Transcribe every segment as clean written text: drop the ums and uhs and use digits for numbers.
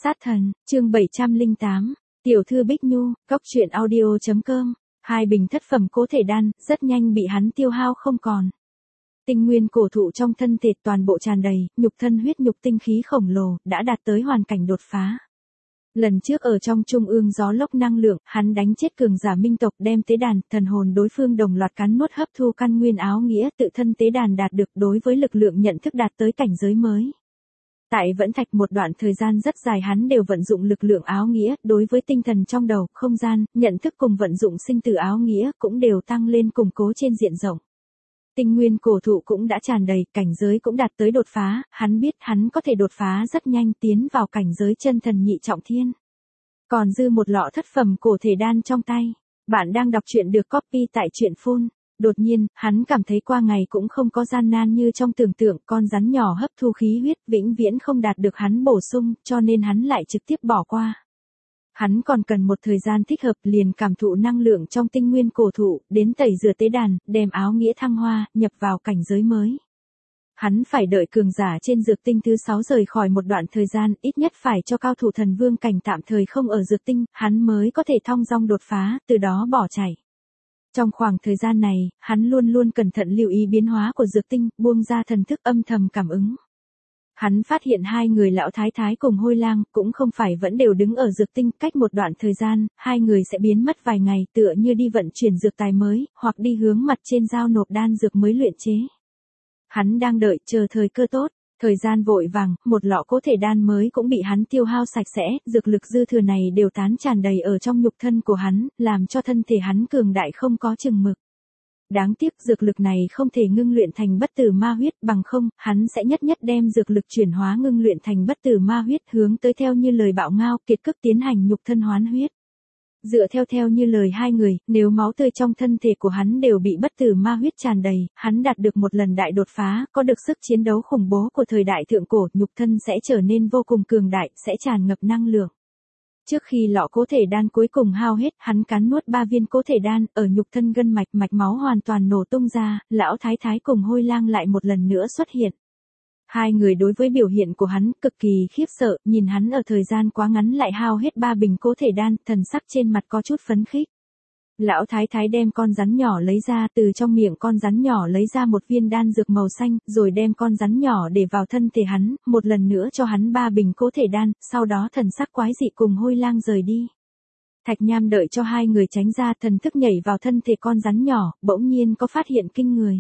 Sát thần, chương 708, tiểu thư Bích Nhu, góc truyện audio.com, hai bình thất phẩm cố thể đan, rất nhanh bị hắn tiêu hao không còn. Tinh nguyên cổ thụ trong thân thể toàn bộ tràn đầy, nhục thân huyết nhục tinh khí khổng lồ, đã đạt tới hoàn cảnh đột phá. Lần trước ở trong trung ương gió lốc năng lượng, hắn đánh chết cường giả minh tộc đem tế đàn, thần hồn đối phương đồng loạt cắn nuốt hấp thu căn nguyên áo nghĩa tự thân tế đàn đạt được đối với lực lượng nhận thức đạt tới cảnh giới mới. Tại Vẫn Thạch một đoạn thời gian rất dài hắn đều vận dụng lực lượng áo nghĩa, đối với tinh thần trong đầu, không gian, nhận thức cùng vận dụng sinh tử áo nghĩa cũng đều tăng lên củng cố trên diện rộng. Tinh nguyên cổ thụ cũng đã tràn đầy, cảnh giới cũng đạt tới đột phá, hắn biết hắn có thể đột phá rất nhanh tiến vào cảnh giới chân thần nhị trọng thiên. Còn dư một lọ thất phẩm cổ thể đan trong tay. Bạn đang đọc truyện được copy tại truyện phun. Đột nhiên, hắn cảm thấy qua ngày cũng không có gian nan như trong tưởng tượng, con rắn nhỏ hấp thu khí huyết vĩnh viễn không đạt được hắn bổ sung, cho nên hắn lại trực tiếp bỏ qua. Hắn còn cần một thời gian thích hợp liền cảm thụ năng lượng trong tinh nguyên cổ thụ, đến tẩy rửa tế đàn, đem áo nghĩa thăng hoa, nhập vào cảnh giới mới. Hắn phải đợi cường giả trên dược tinh thứ 6 rời khỏi một đoạn thời gian, ít nhất phải cho cao thủ thần vương cảnh tạm thời không ở dược tinh, hắn mới có thể thong dong đột phá, từ đó bỏ chạy. Trong khoảng thời gian này, hắn luôn luôn cẩn thận lưu ý biến hóa của dược tinh, buông ra thần thức âm thầm cảm ứng. Hắn phát hiện hai người lão thái thái cùng Hôi Lang cũng không phải vẫn đều đứng ở dược tinh, cách một đoạn thời gian, hai người sẽ biến mất vài ngày tựa như đi vận chuyển dược tài mới, hoặc đi hướng mặt trên giao nộp đan dược mới luyện chế. Hắn đang đợi chờ thời cơ tốt, thời gian vội vàng, một lọ cố thể đan mới cũng bị hắn tiêu hao sạch sẽ, dược lực dư thừa này đều tán tràn đầy ở trong nhục thân của hắn, làm cho thân thể hắn cường đại không có chừng mực. Đáng tiếc dược lực này không thể ngưng luyện thành bất tử ma huyết, bằng không, hắn sẽ nhất đem dược lực chuyển hóa ngưng luyện thành bất tử ma huyết hướng tới theo như lời Bạo Ngao kiệt cức tiến hành nhục thân hoán huyết. Dựa theo như lời hai người, nếu máu tươi trong thân thể của hắn đều bị bất tử ma huyết tràn đầy, hắn đạt được một lần đại đột phá, có được sức chiến đấu khủng bố của thời đại thượng cổ, nhục thân sẽ trở nên vô cùng cường đại, sẽ tràn ngập năng lượng. Trước khi lọ cố thể đan cuối cùng hao hết, hắn cắn nuốt 3 viên cố thể đan, ở nhục thân gân mạch máu hoàn toàn nổ tung ra, lão thái thái cùng Hôi Lang lại một lần nữa xuất hiện. Hai người đối với biểu hiện của hắn cực kỳ khiếp sợ, nhìn hắn ở thời gian quá ngắn lại hao hết 3 bình cố thể đan, thần sắc trên mặt có chút phấn khích. Lão thái thái đem con rắn nhỏ lấy ra, từ trong miệng con rắn nhỏ lấy ra một viên đan dược màu xanh, rồi đem con rắn nhỏ để vào thân thể hắn, một lần nữa cho hắn 3 bình cố thể đan, sau đó thần sắc quái dị cùng Hôi Lang rời đi. Thạch Nham đợi cho hai người tránh ra, thần thức nhảy vào thân thể con rắn nhỏ, bỗng nhiên có phát hiện kinh người.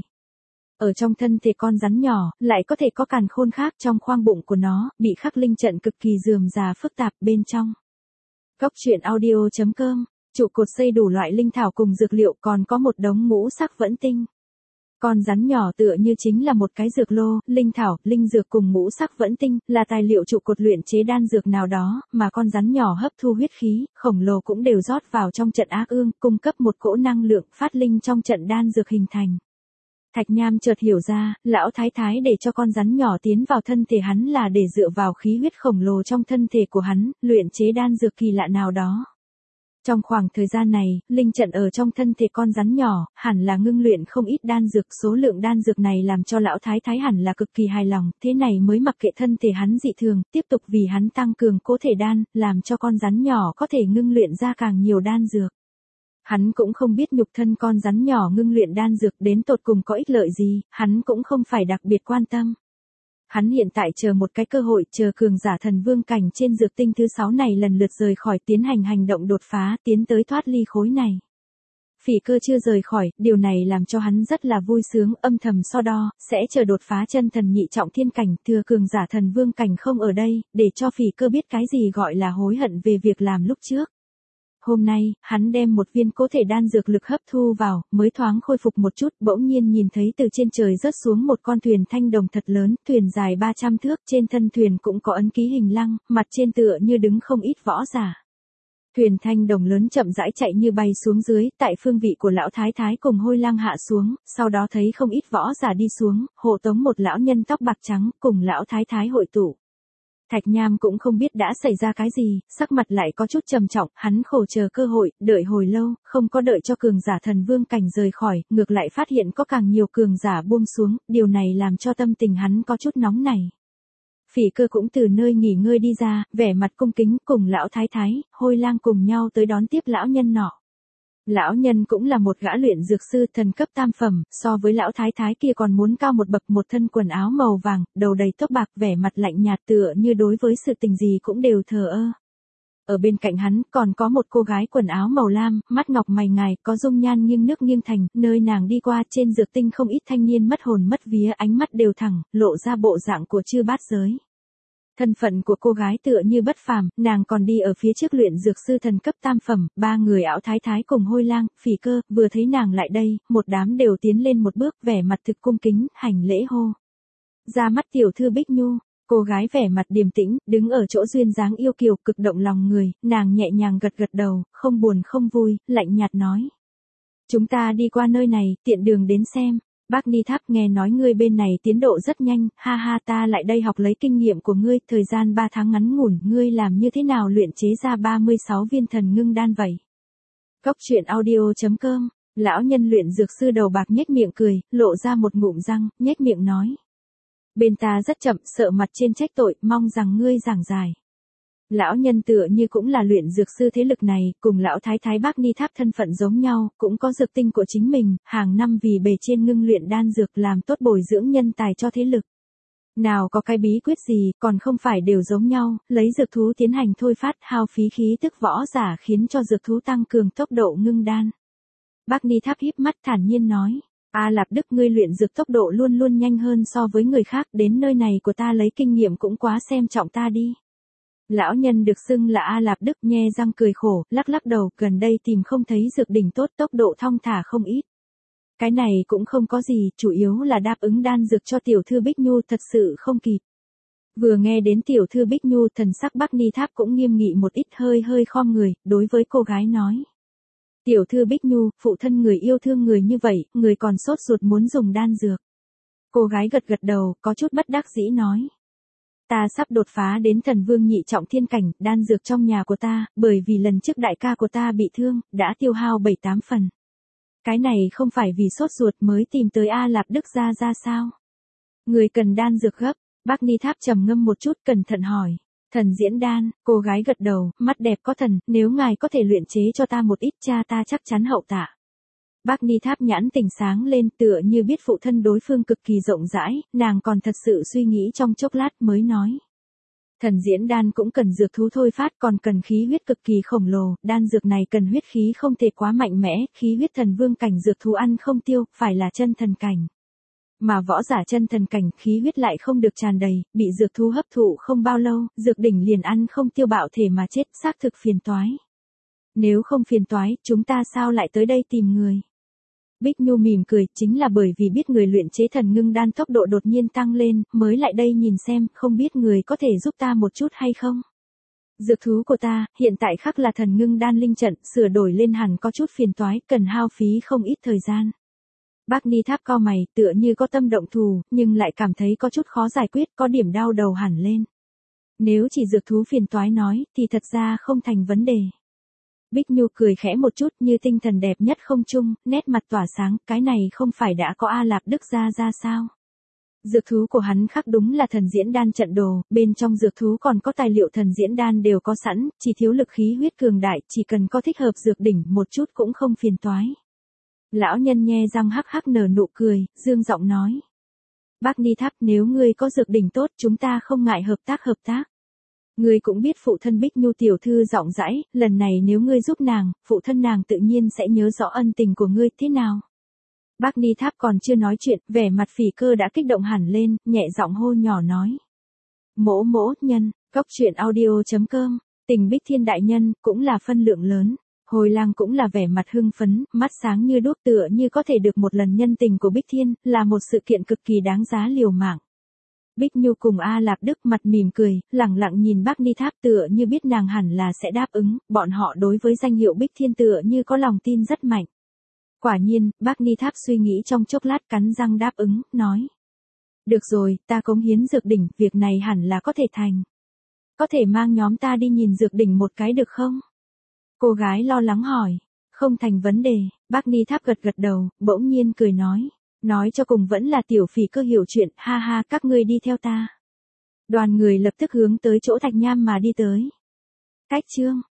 Ở trong thân thể con rắn nhỏ, lại có thể có càn khôn khác trong khoang bụng của nó, bị khắc linh trận cực kỳ rườm rà phức tạp bên trong. Góc truyện audio.com, trụ cột xây đủ loại linh thảo cùng dược liệu, còn có một đống ngũ sắc vẫn tinh. Con rắn nhỏ tựa như chính là một cái dược lô, linh thảo, linh dược cùng ngũ sắc vẫn tinh, là tài liệu trụ cột luyện chế đan dược nào đó, mà con rắn nhỏ hấp thu huyết khí, khổng lồ cũng đều rót vào trong trận ác ương, cung cấp một cỗ năng lượng, phát linh trong trận đan dược hình thành. Thạch Nham chợt hiểu ra, lão thái thái để cho con rắn nhỏ tiến vào thân thể hắn là để dựa vào khí huyết khổng lồ trong thân thể của hắn, luyện chế đan dược kỳ lạ nào đó. Trong khoảng thời gian này, linh trận ở trong thân thể con rắn nhỏ, hẳn là ngưng luyện không ít đan dược, số lượng đan dược này làm cho lão thái thái hẳn là cực kỳ hài lòng, thế này mới mặc kệ thân thể hắn dị thường, tiếp tục vì hắn tăng cường cố thể đan, làm cho con rắn nhỏ có thể ngưng luyện ra càng nhiều đan dược. Hắn cũng không biết nhục thân con rắn nhỏ ngưng luyện đan dược đến tột cùng có ích lợi gì, hắn cũng không phải đặc biệt quan tâm. Hắn hiện tại chờ một cái cơ hội, chờ cường giả thần vương cảnh trên dược tinh thứ 6 này lần lượt rời khỏi tiến hành hành động đột phá, tiến tới thoát ly khối này. Phỉ Cơ chưa rời khỏi, điều này làm cho hắn rất là vui sướng, âm thầm so đo, sẽ chờ đột phá chân thần nhị trọng thiên cảnh, thừa cường giả thần vương cảnh không ở đây, để cho Phỉ Cơ biết cái gì gọi là hối hận về việc làm lúc trước. Hôm nay, hắn đem một viên cố thể đan dược lực hấp thu vào, mới thoáng khôi phục một chút, bỗng nhiên nhìn thấy từ trên trời rớt xuống một con thuyền thanh đồng thật lớn, thuyền dài 300 thước, trên thân thuyền cũng có ấn ký hình lăng, mặt trên tựa như đứng không ít võ giả. Thuyền thanh đồng lớn chậm rãi chạy như bay xuống dưới, tại phương vị của lão thái thái cùng Hôi Lang hạ xuống, sau đó thấy không ít võ giả đi xuống, hộ tống một lão nhân tóc bạc trắng, cùng lão thái thái hội tụ. Thạch Nham cũng không biết đã xảy ra cái gì, sắc mặt lại có chút trầm trọng, hắn khổ chờ cơ hội, đợi hồi lâu, không có đợi cho cường giả thần vương cảnh rời khỏi, ngược lại phát hiện có càng nhiều cường giả buông xuống, điều này làm cho tâm tình hắn có chút nóng nảy. Phỉ Cơ cũng từ nơi nghỉ ngơi đi ra, vẻ mặt cung kính cùng lão thái thái, Hôi Lang cùng nhau tới đón tiếp lão nhân nọ. Lão nhân cũng là một gã luyện dược sư thần cấp tam phẩm, so với lão thái thái kia còn muốn cao một bậc, một thân quần áo màu vàng, đầu đầy tóc bạc, vẻ mặt lạnh nhạt tựa như đối với sự tình gì cũng đều thờ ơ. Ở bên cạnh hắn còn có một cô gái quần áo màu lam, mắt ngọc mày ngài, có dung nhan nghiêng nước nghiêng thành, nơi nàng đi qua trên dược tinh không ít thanh niên mất hồn mất vía, ánh mắt đều thẳng, lộ ra bộ dạng của chư bát giới. Thân phận của cô gái tựa như bất phàm, nàng còn đi ở phía trước luyện dược sư thần cấp tam phẩm, ba người ảo thái thái cùng Hôi Lang, Phỉ Cơ, vừa thấy nàng lại đây, một đám đều tiến lên một bước, vẻ mặt thực cung kính, hành lễ hô. Ra mắt tiểu thư Bích Nhu, cô gái vẻ mặt điềm tĩnh, đứng ở chỗ duyên dáng yêu kiều, cực động lòng người, nàng nhẹ nhàng gật gật đầu, không buồn không vui, lạnh nhạt nói. Chúng ta đi qua nơi này, tiện đường đến xem. Bác Ni Tháp nghe nói ngươi bên này tiến độ rất nhanh, ha ha ta lại đây học lấy kinh nghiệm của ngươi, thời gian 3 tháng ngắn ngủn, ngươi làm như thế nào luyện chế ra 36 viên thần ngưng đan vậy? Cốc truyện audio.com, lão nhân luyện dược sư đầu bạc nhếch miệng cười, lộ ra một ngụm răng, nhếch miệng nói. Bên ta rất chậm, sợ mặt trên trách tội, mong rằng ngươi giảng giải. Lão nhân tựa như cũng là luyện dược sư thế lực này, cùng lão thái thái Bác Ni Tháp thân phận giống nhau, cũng có dược tinh của chính mình, hàng năm vì bề trên ngưng luyện đan dược làm tốt bồi dưỡng nhân tài cho thế lực. Nào có cái bí quyết gì, còn không phải đều giống nhau, lấy dược thú tiến hành thôi phát hao phí khí tức võ giả khiến cho dược thú tăng cường tốc độ ngưng đan. Bác Ni Tháp híp mắt thản nhiên nói. A Lạp Đức ngươi luyện dược tốc độ luôn luôn nhanh hơn so với người khác, đến nơi này của ta lấy kinh nghiệm cũng quá xem trọng ta đi. Lão nhân được xưng là A Lạp Đức nhe răng cười khổ, lắc lắc đầu, gần đây tìm không thấy dược đỉnh tốt, tốc độ thong thả không ít. Cái này cũng không có gì, chủ yếu là đáp ứng đan dược cho tiểu thư Bích Nhu thật sự không kịp. Vừa nghe đến tiểu thư Bích Nhu, thần sắc Bác Ni Tháp cũng nghiêm nghị một ít, hơi khom người, đối với cô gái nói. Tiểu thư Bích Nhu, phụ thân người yêu thương người như vậy, người còn sốt ruột muốn dùng đan dược. Cô gái gật gật đầu, có chút bất đắc dĩ nói. Ta sắp đột phá đến thần vương nhị trọng thiên cảnh, đan dược trong nhà của ta, bởi vì lần trước đại ca của ta bị thương, đã tiêu hao 7-8 phần. Cái này không phải vì sốt ruột mới tìm tới A Lạp Đức ra sao? Người cần đan dược gấp, Bác Ni Tháp trầm ngâm một chút cẩn thận hỏi. Thần diễn đan, cô gái gật đầu, mắt đẹp có thần, nếu ngài có thể luyện chế cho ta một ít cha ta chắc chắn hậu tạ. Bác Ni Tháp nhãn tỉnh sáng lên tựa như biết phụ thân đối phương cực kỳ rộng rãi, nàng còn thật sự suy nghĩ trong chốc lát mới nói. Thần diễn đan cũng cần dược thú thôi phát còn cần khí huyết cực kỳ khổng lồ, đan dược này cần huyết khí không thể quá mạnh mẽ, khí huyết thần vương cảnh dược thú ăn không tiêu, phải là chân thần cảnh. Mà võ giả chân thần cảnh khí huyết lại không được tràn đầy, bị dược thú hấp thụ không bao lâu, dược đỉnh liền ăn không tiêu bạo thể mà chết, xác thực phiền toái. Nếu không phiền toái, chúng ta sao lại tới đây tìm người? Bích Nhu mỉm cười, chính là bởi vì biết người luyện chế thần ngưng đan tốc độ đột nhiên tăng lên, mới lại đây nhìn xem, không biết người có thể giúp ta một chút hay không? Dược thú của ta, hiện tại khắc là thần ngưng đan linh trận, sửa đổi lên hẳn có chút phiền toái, cần hao phí không ít thời gian. Bác Ni Tháp cau mày, tựa như có tâm động thù, nhưng lại cảm thấy có chút khó giải quyết, có điểm đau đầu hẳn lên. Nếu chỉ dược thú phiền toái nói, thì thật ra không thành vấn đề. Bích Nhu cười khẽ một chút như tinh thần đẹp nhất không trung, nét mặt tỏa sáng, cái này không phải đã có A Lạp Đức ra sao? Dược thú của hắn khắc đúng là thần diễn đan trận đồ, bên trong dược thú còn có tài liệu thần diễn đan đều có sẵn, chỉ thiếu lực khí huyết cường đại, chỉ cần có thích hợp dược đỉnh một chút cũng không phiền toái. Lão nhân nhe răng hắc hắc nở nụ cười, dương giọng nói. Bác Ni Tháp, nếu ngươi có dược đỉnh tốt, chúng ta không ngại hợp tác. Ngươi cũng biết phụ thân Bích Nhu tiểu thư rộng rãi, lần này nếu ngươi giúp nàng, phụ thân nàng tự nhiên sẽ nhớ rõ ân tình của ngươi thế nào. Bác Ni Tháp còn chưa nói chuyện, vẻ mặt Phỉ Cơ đã kích động hẳn lên, nhẹ giọng hô nhỏ nói. Mỗ nhân, cốc truyện audio.com, tình Bích Thiên đại nhân, cũng là phân lượng lớn. Hồi Lang cũng là vẻ mặt hưng phấn, mắt sáng như đuốc tựa như có thể được một lần nhân tình của Bích Thiên, là một sự kiện cực kỳ đáng giá liều mạng. Bích Nhu cùng A Lạp Đức mặt mỉm cười, lẳng lặng nhìn Bác Ni Tháp tựa như biết nàng hẳn là sẽ đáp ứng, bọn họ đối với danh hiệu Bích Thiên tựa như có lòng tin rất mạnh. Quả nhiên, Bác Ni Tháp suy nghĩ trong chốc lát cắn răng đáp ứng, nói. Được rồi, ta cống hiến dược đỉnh, việc này hẳn là có thể thành. Có thể mang nhóm ta đi nhìn dược đỉnh một cái được không? Cô gái lo lắng hỏi. Không thành vấn đề, Bác Ni Tháp gật gật đầu, bỗng nhiên cười nói. Nói cho cùng vẫn là tiểu Phỉ Cơ hiểu chuyện, ha ha các ngươi đi theo ta. Đoàn người lập tức hướng tới chỗ Thạch Nham mà đi tới. Khách Trương,